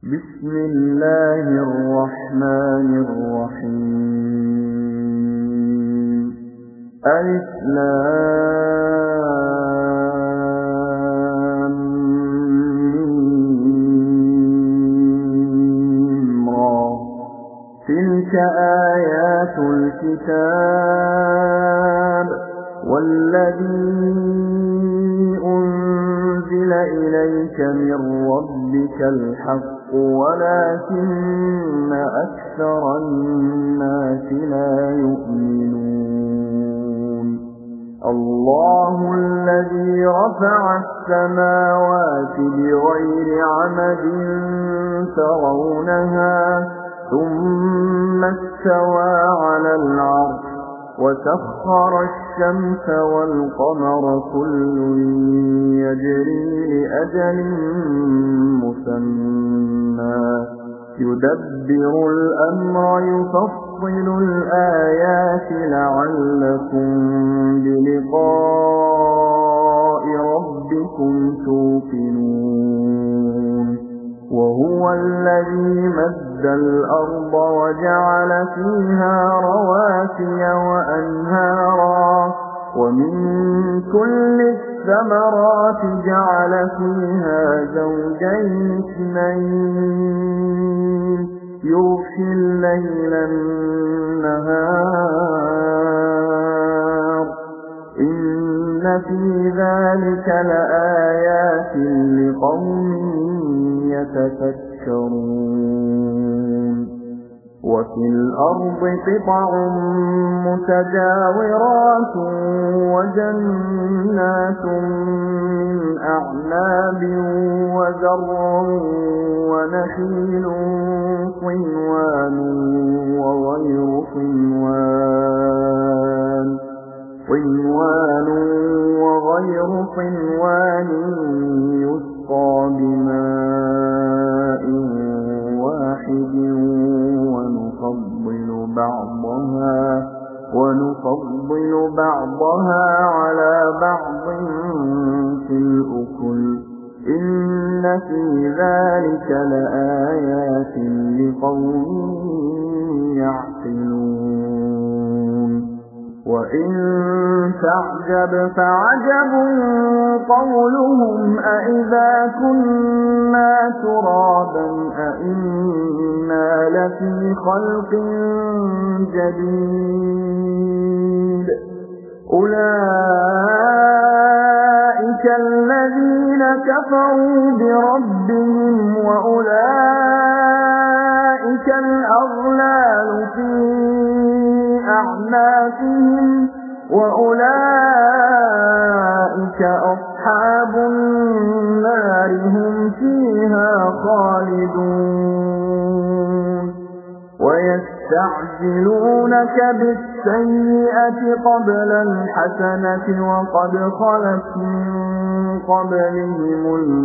بسم الله الرحمن الرحيم ألف لام ميم را تلك آيات الكتاب والذي أنزل إليك من ربك الحق ولكن أكثر الناس لا يؤمنون الله الذي رفع السماوات بغير عمد ترونها ثم استوى على العرش وسخر الشمس والقمر كل يجري لأجل مسمى يدبر الأمر يفصل الآيات لعلكم بلقاء ربكم توقنون وهو الذي مد الأرض وجعل فيها رواسي وأنهارا ومن كل الثمرات جعل فيها زوجين اثنين يغشي الليل النهار إن في ذلك لآيات لقوم يتفكرون وفي الأرض قطع متجاورات وجنات من أعناب وزرع ونخيل صنوان وغير صنوان يسقى بماء واحد ونفضل بعضها على بعض في الأكل إن في ذلك لآيات لقوم يعقلون وإن تعجب فعجب قولهم أإذا كنا ترابا أإنا لفي خلق جديد أولئك الذين كفروا بربهم وأولئك الأغلال في أعناقهم وأولئك أصحاب النار هم فيها خالدون ويستعجلونك بالسيئة قبل الحسنة وقد خلت من قبلهم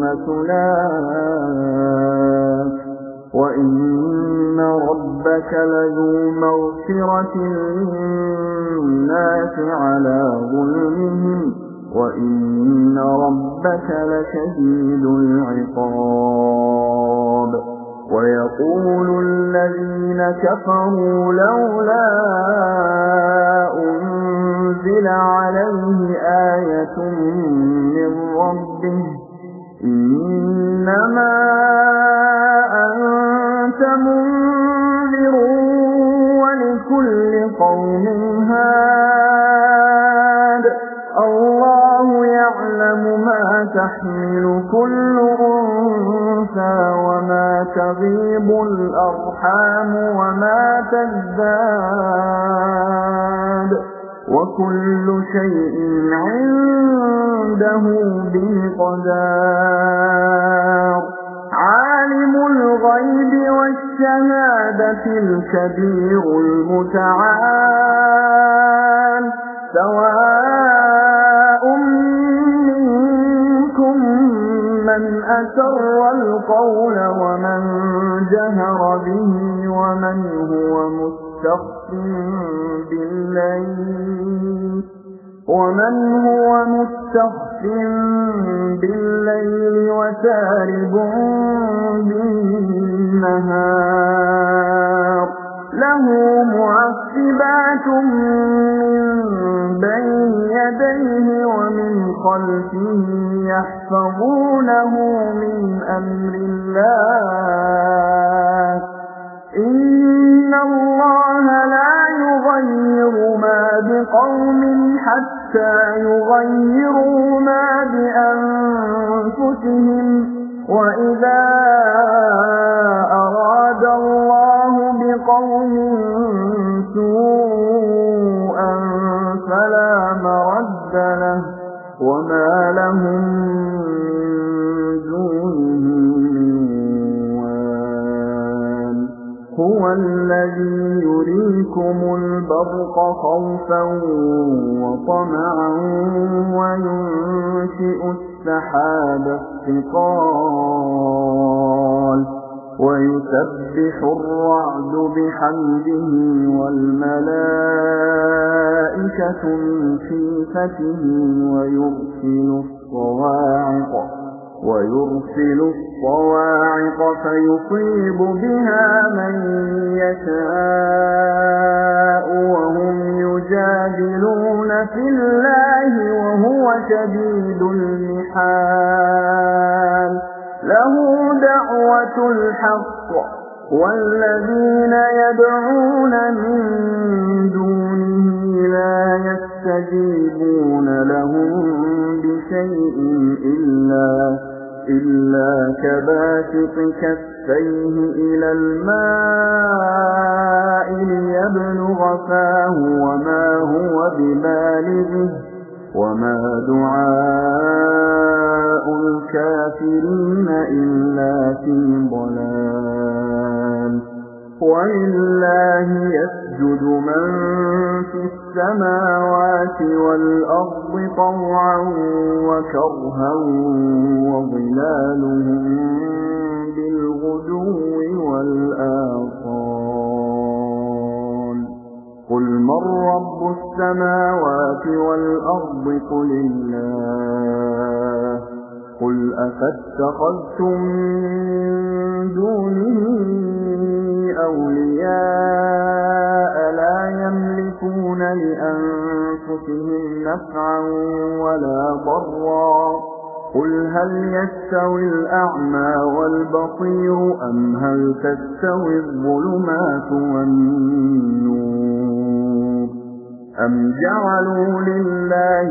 المثلات وإن ربك لذو مغفرة للناس على ظلمهم وإن ربك لشديد العقاب ويقول الذين كفروا لولا أنزل عليه آية من ربه إنما أنت منذر ولكل قوم هاد الله يعلم ما تحمل كل أنثى وما تغيب الأرحام وما تزداد وكل شيء عنده بمقدار عالم الغيب والشهادة الكبير المتعال سواء منكم من أسر القول ومن جهر به ومن هو مستخف بالليل وسارب بالنهار النهار له معقبات من بين يديه ومن خلفه يحفظونه من أمر الله إن الله لا يغير ما بقوم حتى يغيروا ما بأنفسهم وإذا أراد الله بقوم سوءا فلا مرد له وما لهم من دونه من وال هو الذي يريكم البرق خوفا وطمعا وينشئ السحاب الثقال ويسبح الرعد بحمده والملائكة من خيفته ويرسل الصواعق فيصيب بها من يشاء وهم يجادلون في الله وهو شديد المحال له دعوة الحق والذين يدعون من دونه لا يستجيبون لهم بشيء إلا كباسط كفيه إلى الماء ليبلغ فاه وما هو ببالغه وما دعاء الكافرين إلا في ضلال ولله يسجد من في السماوات والأرض طوعا وكرها وظلالهم بالغدو والآصال قل من رب السماوات والأرض قل الله قل أفاتخذتم من دونه أولياء لا يملكون لأنفسهم نفعا ولا ضرا قل هل يستوي الأعمى والبصير أم هل تستوي الظلمات والنور أم جعلوا لله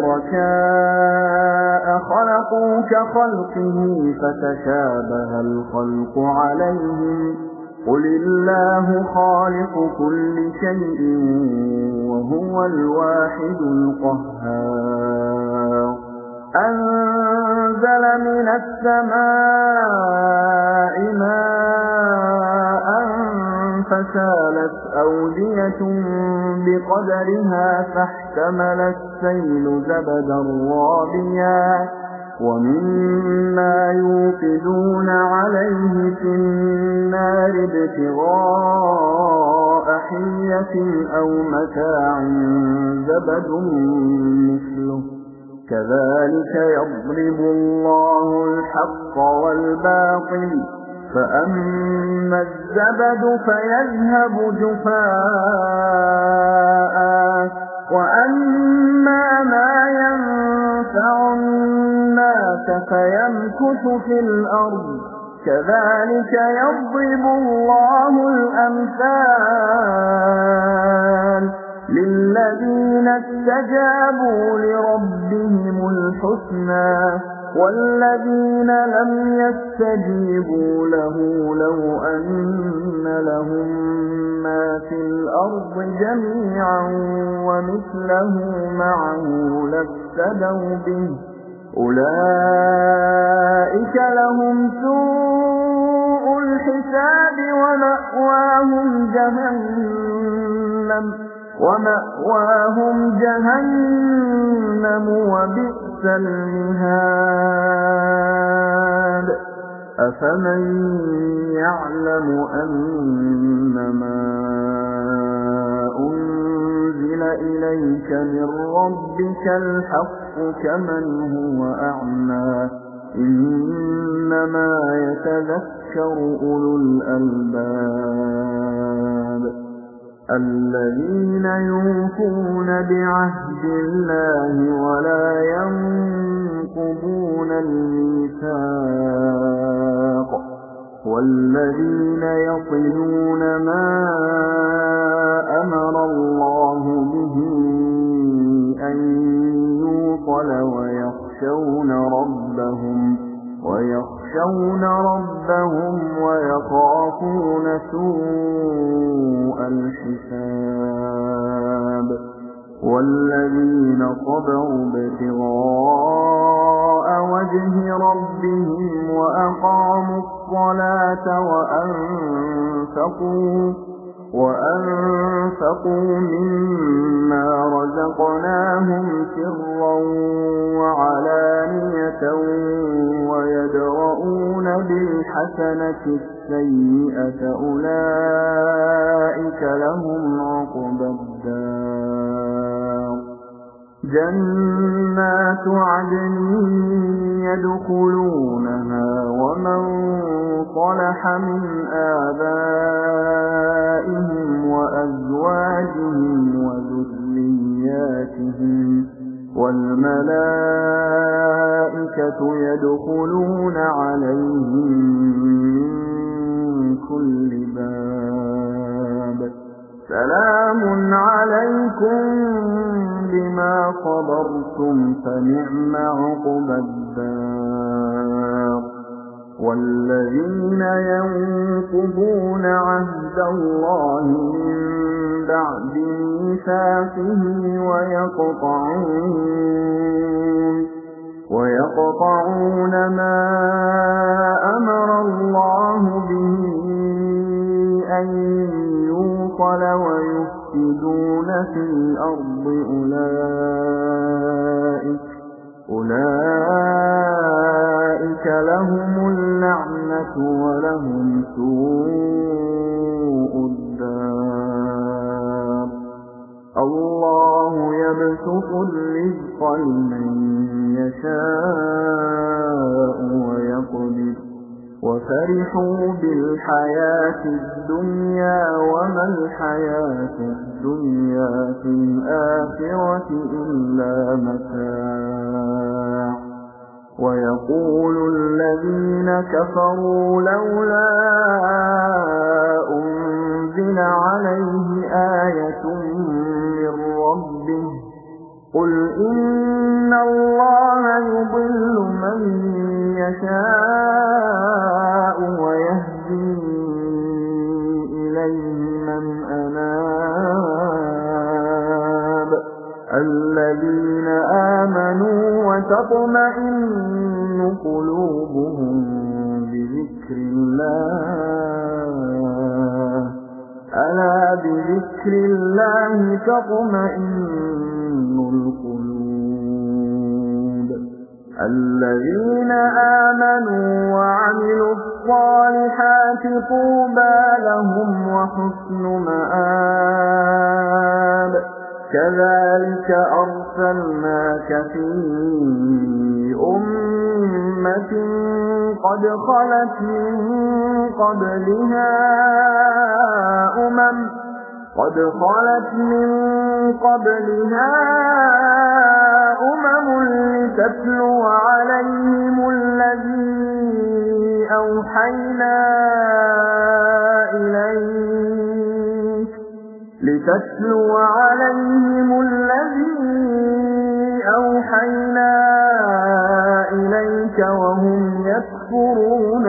شركاء خلقوا كخلقه فتشابه الخلق عليهم قل الله خالق كل شيء وهو الواحد القهار أنزل من السماء ماء فسالت أودية بقدرها فاحتمل السيل زبدا رابيا ومما يوقدون عليه في النار ابتغاء حية أو متاع زبد مثله كذلك يضرب الله الحق والباطل فأما الزبد فيذهب جفاء وأما ما ينفع الناس فيمكث في الأرض كذلك يضرب الله الأمثال للذين استجابوا لربهم الحسنى والذين لم يستجيبوا له لو أن لهم ما في الأرض جميعا ومثله معه لافتدوا به أولئك لهم سوء الحساب ومأواهم جهنم وبئس المهاد أفمن يعلم أنما أنزل إليك من ربك الحق كمن هو أعمى إنما يتذكر يتذكر أولو الألباب الذين يوفون بعهد الله ولا ينقضون الميثاق والذين يصلون ما أمر الله به أن يوصل ويخشون ربهم ويخافون سوء الحساب والذين صبروا ابتغاء وجه ربهم وأقاموا الصلاة وأنفقوا مما رزقناهم سرا وعلانية ويدرؤون بالحسنة السيئة أولئك لهم عقبى الدار جنات عدن يدخلونها ومن صلح من آبائهم وأزواجهم وذرياتهم والملائكة يدخلون عليهم من كل باب سلام عليكم بما صبرتم فنعم عقبى الدار والذين ينقضون عهد الله من بعد ميثاقه ويقطعون ما أمر الله به أن يوصل ويفسدون في الأرض أولئك لهم اللعنة ولهم سوء الدار الله يبسط الرزق لمن يشاء ويقدر وفرحوا بالحياة الدنيا وما الحياة الدنيا في الآخرة إلا متاع ويقول الذين كفروا لولا أنزل عليه آية من ربه قل إن الله يضل من يشاء ويهدي إليه من أناب الذين آمنوا وتطمئن قلوبهم بذكر الله ألا بذكر الله تطمئن القلوب الذين آمنوا وعملوا الصالحات طوبى لهم وحسن مآب كذلك أرسلناك في أمة قد خلت من قبلها أمم لتتلو عليهم الذي أوحينا إليك وهم يكفرون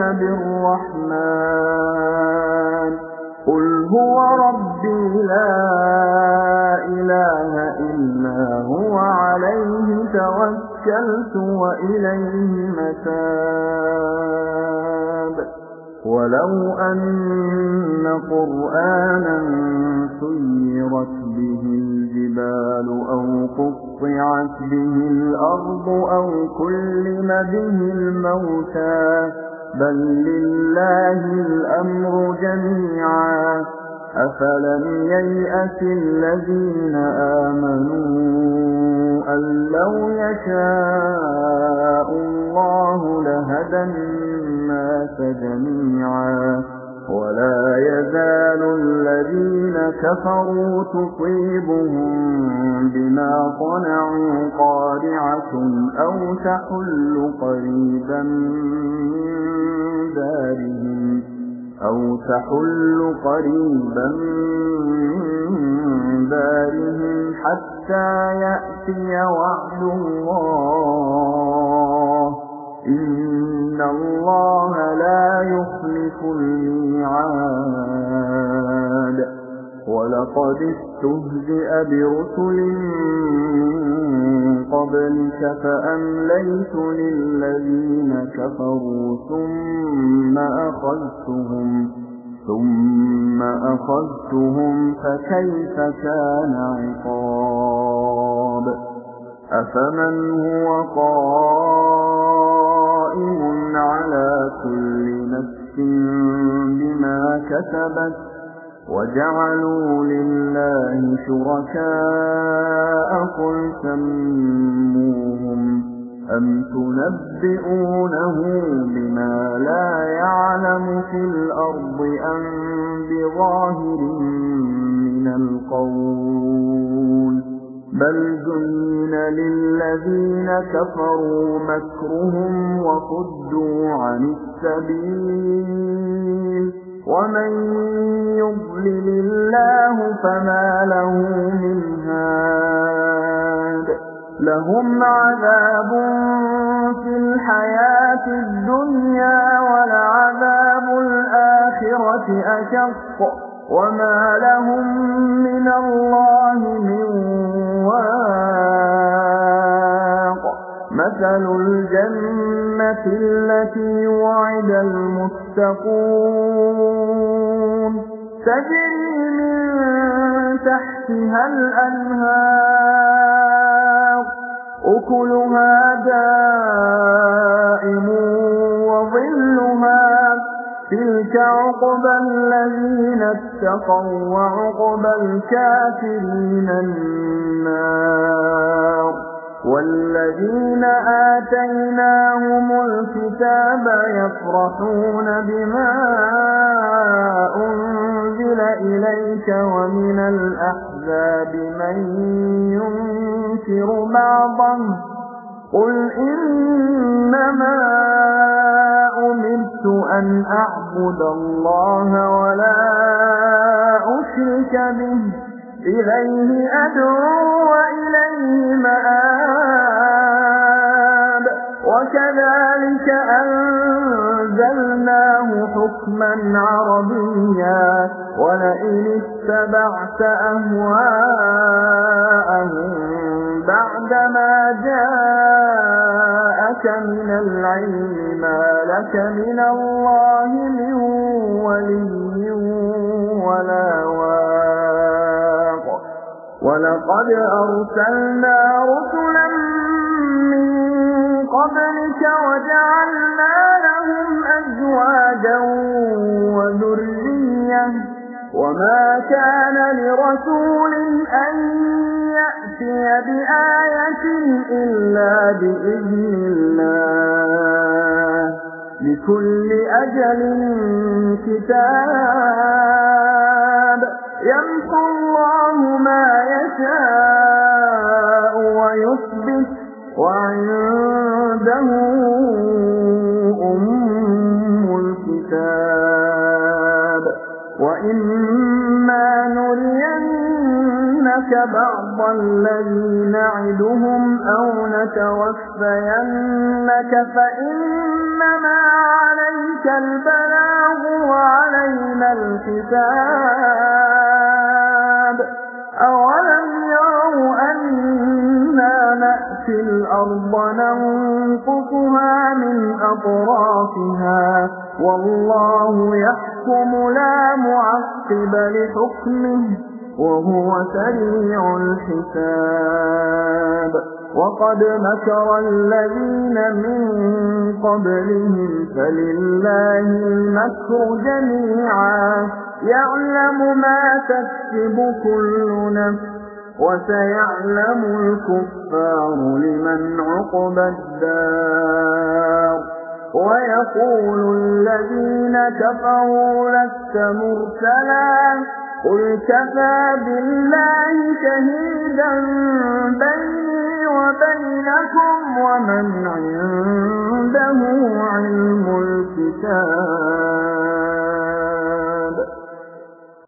بالرحمن قل هو ربي لا إله إلا هو عليه توكلت وإليه متاب ولو أن قرآنا سيرت به الجبال أو قطعت به الأرض أو كلم به الموتى بل لله الأمر جميعا أفلم ييأس الذين آمنوا أن لو يشاء الله لهدى الناس جميعا ولا يزال الذين كفروا تصيبهم بما صنعوا قارعة أو تحل قريبا من دارهم حتى يأتي وعد الله إن الله لا يخلف الميعاد ولقد استهزئ برسل من قبلك فأمليت للذين كفروا ثم أخذتهم فكيف كان عقاب أفمن هو قائم على كل نفس بما كسبت وجعلوا لله شركاء قل سموهم أم تنبئونه بما لا يعلم في الأرض أم بظاهر من القول بل زين للذين كفروا مكرهم وصدوا عن السبيل ومن يضلل الله فما له من هاد لهم عذاب في الحياة الدنيا ولعذاب الآخرة أشق وما لهم من الله من واق مثل الجنة التي وعد المتقون تجري من تحتها الأنهار أكلها دائم وظلها تلك عقبى الذين اتقوا وعقبى الكافرين النار والذين آتيناهم الكتاب يفرحون بما أنزل إليك ومن الأحزاب من ينكر بعضه قل إنما أمرت أن أعبد الله ولا أشرك به إليه أدعو وإليه مآب وكذلك أنزلناه حكما عربيا ولئن اتبعت أهواءهم بعدما جاءك من العلم ما لك من الله من ولي ولا واق ولقد أرسلنا رسلا من قبلك وجعلنا لهم أزواجا وذرية وما كان لرسول أن يأتي بآية إلا بإذن الله لكل أجل كتاب يمحو الله ما يشاء ويثبت وعنده أم الكتاب وإما نرينك بعض الذي نعدهم أو نتوفينك فإنما عليك البلاغ وعلينا الحساب أولم يروا أنا نأتي الأرض ننقصها من أطرافها والله يحكم لا معقب لحكمه وهو سريع الحساب وقد مكر الذين من قبلهم فلله المكر جميعا يعلم ما تكسب كل نفس وسيعلم الكفار لمن عقبى الدار ويقول الذين كفروا لست مرسلا قل كفى بالله شهيدا بيني وبينكم ومن عنده علم الكتاب